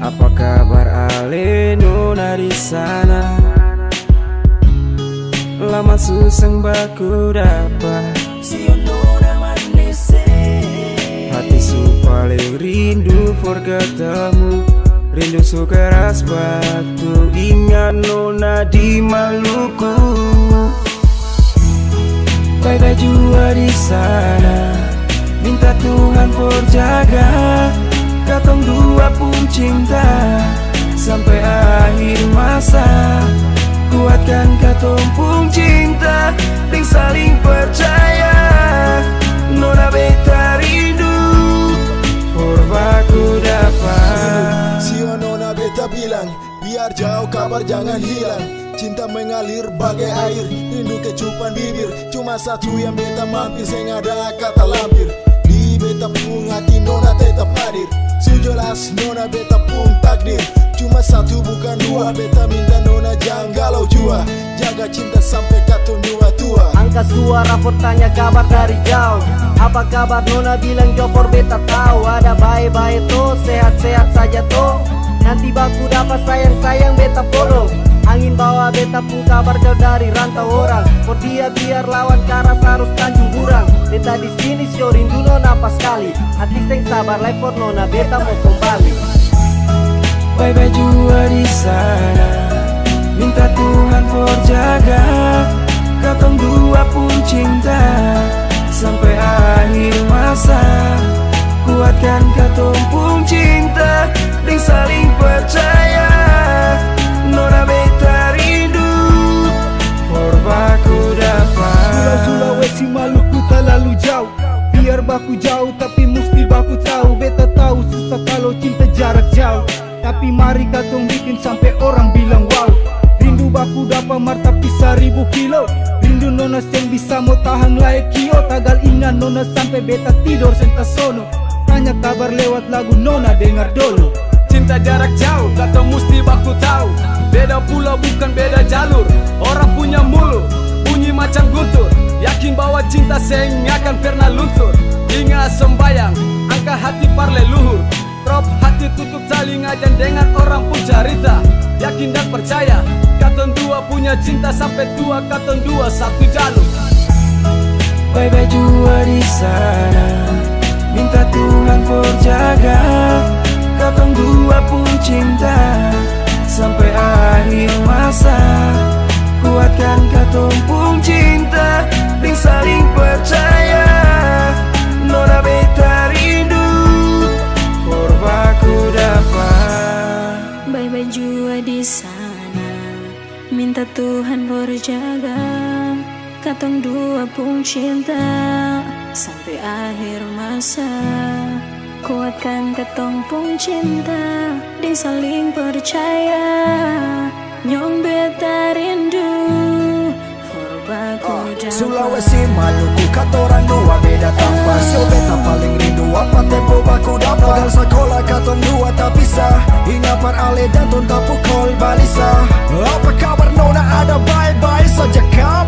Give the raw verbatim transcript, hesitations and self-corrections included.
Apa kabar Ale Nona di sana? Lama suseng baku dapat Sio Nona manese. Hati su paling rindu for ketemu. Rindu su keras batu. Ingat Nona di Maluku. Bye-bye jua di sana. Minta Tuhan for jaga katong dua pun cinta sampai akhir masa. Kuatkan katong pun cinta ting saling percaya. Nona beta rindu for baku dapat. Sio Nona beta bilang biar jauh kabar jangan hilang. Cinta mengalir bagai air, rindu kecupan bibir. Cuma satu yang beta mampir, seng ada kata lampir. Di beta pun hati Nona tetap hadir. Sejelas Nona beta pun takdir. Cuma satu bukan dua, beta minta Nona jangan galau jua. Jaga cinta sampai katong dua tua. Angka suara for tanya kabar dari jauh. Apa kabar Nona bilang jopor beta tahu. Ada baik-baik to, sehat-sehat saja to. Nanti baku dapat sayang-sayang beta follow. Angin bawa beta pun kabar jauh dari rantau orang. For dia biar lawan karas harus Tanjung Burang. Beta di sini sio rindu Nona pas kali. Hati seng sabar live for Nona beta mau kembali. Bye-bye jua di sana. Minta Tuhan for jaga katong dua pun cinta sampai akhir masa. Kuatkan katong pun cinta ting saling percaya. Nona beta rindu for baku dapat. Pulau Sulawesi Maluku terlalu jauh. Biar baku jauh tapi mesti baku tahu. Beta tahu susah kalau cinta jarak jauh. Tapi mari katong bikin sampai orang bilang wow. Rindu baku dapat martapi seribu kilo. Rindu Nona seng bisa mau tahan layak kio. Tagal ingat Nona sampai beta tidur senta sono. Tanya kabar lewat lagu Nona dengar dulu. Cinta jarak jauh, katong mesti baku tahu. Beda pulau bukan beda jalur. Orang punya mulut, bunyi macam guntur. Yakin bahwa cinta seng akan pernah luntur. Ingat sembayang, angka hati parle luhur. Prop hati tutup saling ajan dengan orang pun cerita. Yakin dan percaya, katong dua punya cinta sampai tua. Katong dua satu jalur. Bye-bye jua di sana. Minta Tuhan for jaga katong dua pun cinta sampai akhir masa. Kuatkan katong pun cinta ting saling percaya. Nona beta rindu for baku dapat. Bye-bye jua di sana. Minta Tuhan berjaga katong dua pun cinta sampai akhir masa. Kuatkan katong pun cinta di saling percaya. Nyong beta rindu for baku dapat. Sulawesi Maluku katorang dua beda tanpa. Sio beta paling rindu apa tempo baku dapat. Tagal sekolah katong dua tak bisa. Ingat par Ale dan ton tak pukul balisa. Apa kabar Nona ada bye-bye saja kabar.